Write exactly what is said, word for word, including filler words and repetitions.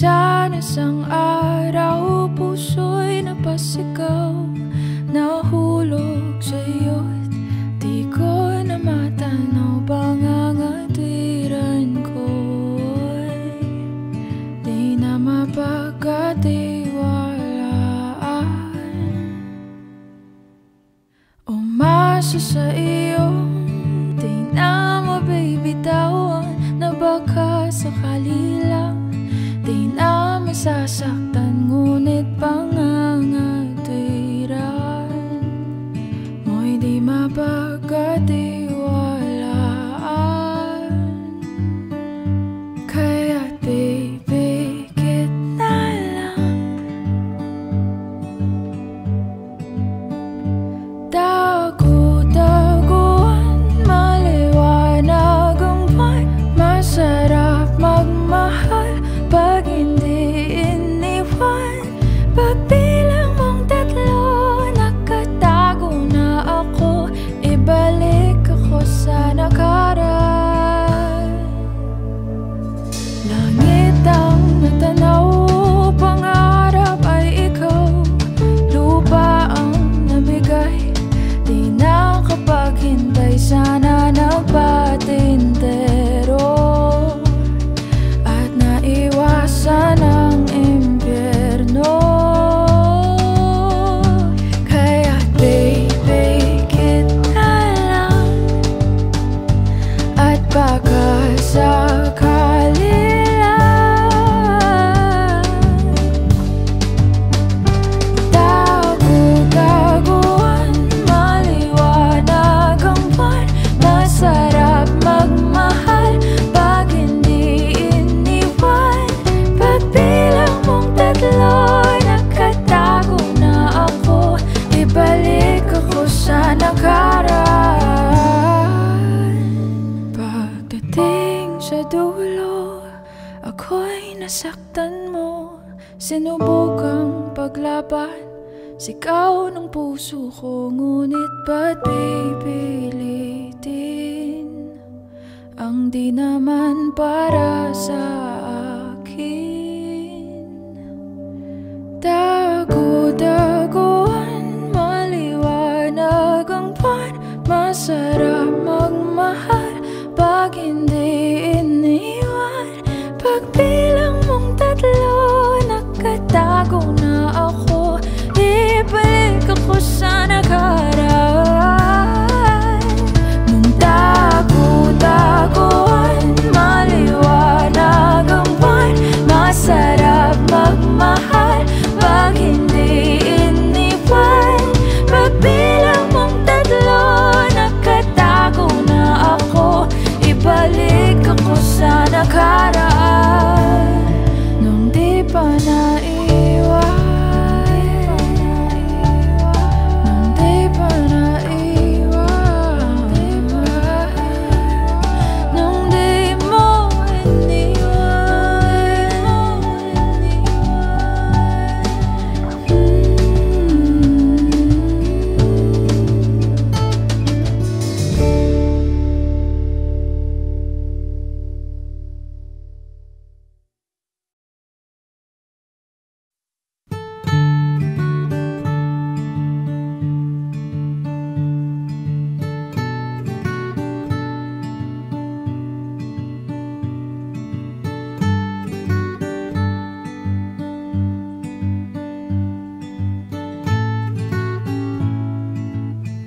Minsan isang araw, puso'y napasigaw, nahulog sa'yo't di ko na matanaw. Pangangatwiran ko'y di na mapagkatiwalaan. Umasa sa iyong di na mabibitawan, na baka sakali lang di na masasaktan. Ngunit pangangatwiran mo'y di mapagkatiwalaan. Kaya't pipikit na lang, dagu-daguan, maliwanag ang buwan. Masarap magmahal pag hindi iniwan. Pagbilang mong tatlo, nakatago na ako. Ibalik ako sa nakaraan. Langit ang natanaw, pangarap ay ikaw. Lupa ang nabigay, di na kapaghintay. Sana nagpatintero at naiwasan ang impyerno. Kaya't pipikit na lang, at baka sakali lang. Dagu-daguan, maliwanag ang buwan. Masarap magmahal pag hindi iniwan. Pagbilang mong tatlo, nakatago na ako. Ibalik ako sa nakaraan. Pagdating sa dulo, ako'y nasaktan mo. Sinubukang paglaban, sigaw ng puso ko. Ngunit ba't pipilitin ang di naman para sa akin? Dagu-daguan, maliwanag ang buwan. Masarap magmahal pag hindi